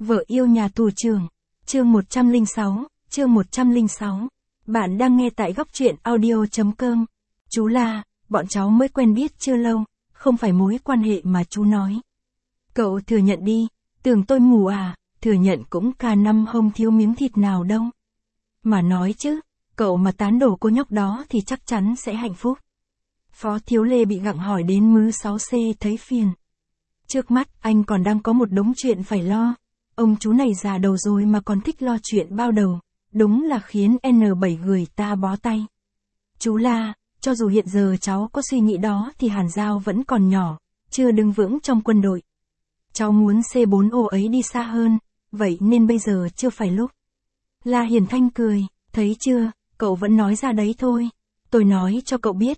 Vợ yêu nhà tù trưởng. Chương 106, chương 106. Bạn đang nghe tại góc truyện audio.com. Chú La, bọn cháu mới quen biết chưa lâu, không phải mối quan hệ mà chú nói. Cậu thừa nhận đi, tưởng tôi mù à, thừa nhận cũng cả năm không thiếu miếng thịt nào đâu. Mà nói chứ, cậu mà tán đổ cô nhóc đó thì chắc chắn sẽ hạnh phúc. Phó Thiếu Lê bị gặng hỏi đến mứ 6C thấy phiền. Trước mắt anh còn đang có một đống chuyện phải lo. Ông chú này già đầu rồi mà còn thích lo chuyện bao đầu, đúng là khiến N7 người ta bó tay. Chú La, cho dù hiện giờ cháu có suy nghĩ đó thì Hàn Giao vẫn còn nhỏ, chưa đứng vững trong quân đội. Cháu muốn C4O ấy đi xa hơn, vậy nên bây giờ chưa phải lúc. La Hiền Thanh cười, thấy chưa, cậu vẫn nói ra đấy thôi. Tôi nói cho cậu biết,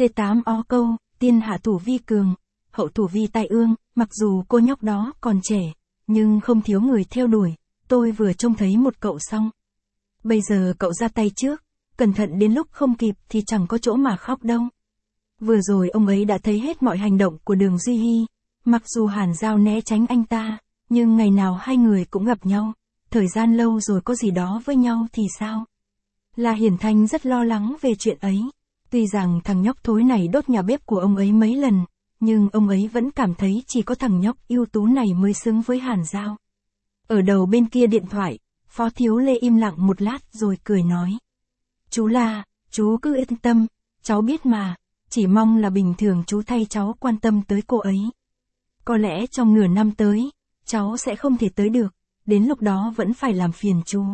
C8O câu, tiên hạ thủ vi cường, hậu thủ vi tai ương, mặc dù cô nhóc đó còn trẻ, nhưng không thiếu người theo đuổi, tôi vừa trông thấy một cậu xong. Bây giờ cậu ra tay trước, cẩn thận đến lúc không kịp thì chẳng có chỗ mà khóc đâu. Vừa rồi ông ấy đã thấy hết mọi hành động của Đường Duy Hy, mặc dù Hàn Giao né tránh anh ta, nhưng ngày nào hai người cũng gặp nhau, thời gian lâu rồi có gì đó với nhau thì sao? La Hiền Thanh rất lo lắng về chuyện ấy, tuy rằng thằng nhóc thối này đốt nhà bếp của ông ấy mấy lần, nhưng ông ấy vẫn cảm thấy chỉ có thằng nhóc ưu tú này mới xứng với Hàn Giao. Ở đầu bên kia điện thoại, Phó Thiếu Lê im lặng một lát rồi cười nói. Chú La, chú cứ yên tâm, cháu biết mà, chỉ mong là bình thường chú thay cháu quan tâm tới cô ấy. Có lẽ trong nửa năm tới, cháu sẽ không thể tới được, đến lúc đó vẫn phải làm phiền chú.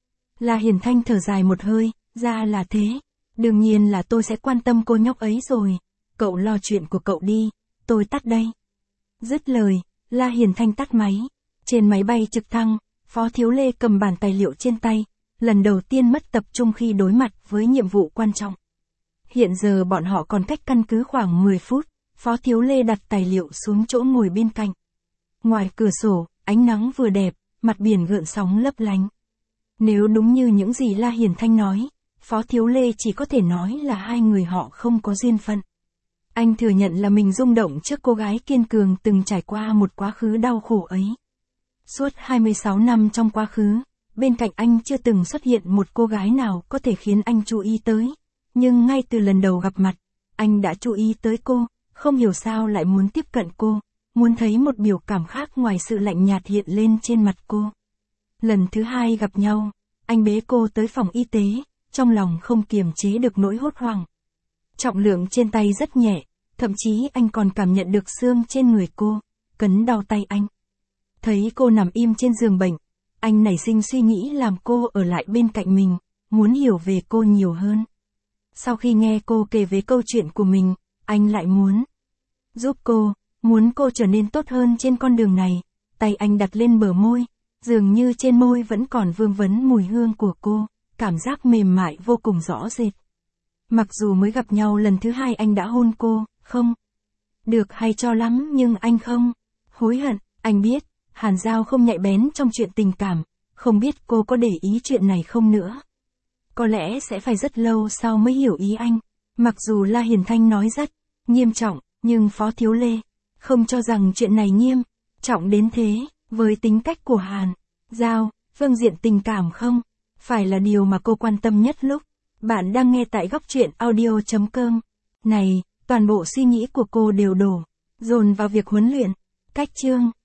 La Hiền Thanh thở dài một hơi, ra là thế, đương nhiên là tôi sẽ quan tâm cô nhóc ấy rồi, cậu lo chuyện của cậu đi, tôi tắt đây. Dứt lời, La Hiền Thanh tắt máy. Trên máy bay trực thăng, Phó Thiếu Lê cầm bản tài liệu trên tay, lần đầu tiên mất tập trung khi đối mặt với nhiệm vụ quan trọng. Hiện giờ bọn họ còn cách căn cứ khoảng 10 phút, Phó Thiếu Lê đặt tài liệu xuống chỗ ngồi bên cạnh. Ngoài cửa sổ, ánh nắng vừa đẹp, mặt biển gợn sóng lấp lánh. Nếu đúng như những gì La Hiền Thanh nói, Phó Thiếu Lê chỉ có thể nói là hai người họ không có duyên phận. Anh thừa nhận là mình rung động trước cô gái kiên cường từng trải qua một quá khứ đau khổ ấy. Suốt 26 năm trong quá khứ, bên cạnh anh chưa từng xuất hiện một cô gái nào có thể khiến anh chú ý tới. Nhưng ngay từ lần đầu gặp mặt, anh đã chú ý tới cô, không hiểu sao lại muốn tiếp cận cô, muốn thấy một biểu cảm khác ngoài sự lạnh nhạt hiện lên trên mặt cô. Lần thứ hai gặp nhau, anh bế cô tới phòng y tế, trong lòng không kiềm chế được nỗi hốt hoảng. Trọng lượng trên tay rất nhẹ, thậm chí anh còn cảm nhận được xương trên người cô, cấn đau tay anh. Thấy cô nằm im trên giường bệnh, anh nảy sinh suy nghĩ làm cô ở lại bên cạnh mình, muốn hiểu về cô nhiều hơn. Sau khi nghe cô kể về câu chuyện của mình, anh lại muốn giúp cô, muốn cô trở nên tốt hơn trên con đường này. Tay anh đặt lên bờ môi, dường như trên môi vẫn còn vương vấn mùi hương của cô, cảm giác mềm mại vô cùng rõ rệt. Mặc dù mới gặp nhau lần thứ hai anh đã hôn cô, không được hay cho lắm nhưng anh không hối hận. Anh biết, Hàn Giao không nhạy bén trong chuyện tình cảm, không biết cô có để ý chuyện này không nữa. Có lẽ sẽ phải rất lâu sau mới hiểu ý anh. Mặc dù La Hiền Thanh nói rất nghiêm trọng, nhưng Phó Thiếu Lê không cho rằng chuyện này nghiêm trọng đến thế. Với tính cách của Hàn Giao, phương diện tình cảm không phải là điều mà cô quan tâm nhất lúc. Bạn đang nghe tại góc truyện audio.com. Này, toàn bộ suy nghĩ của cô đều dồn vào việc huấn luyện. Cách chương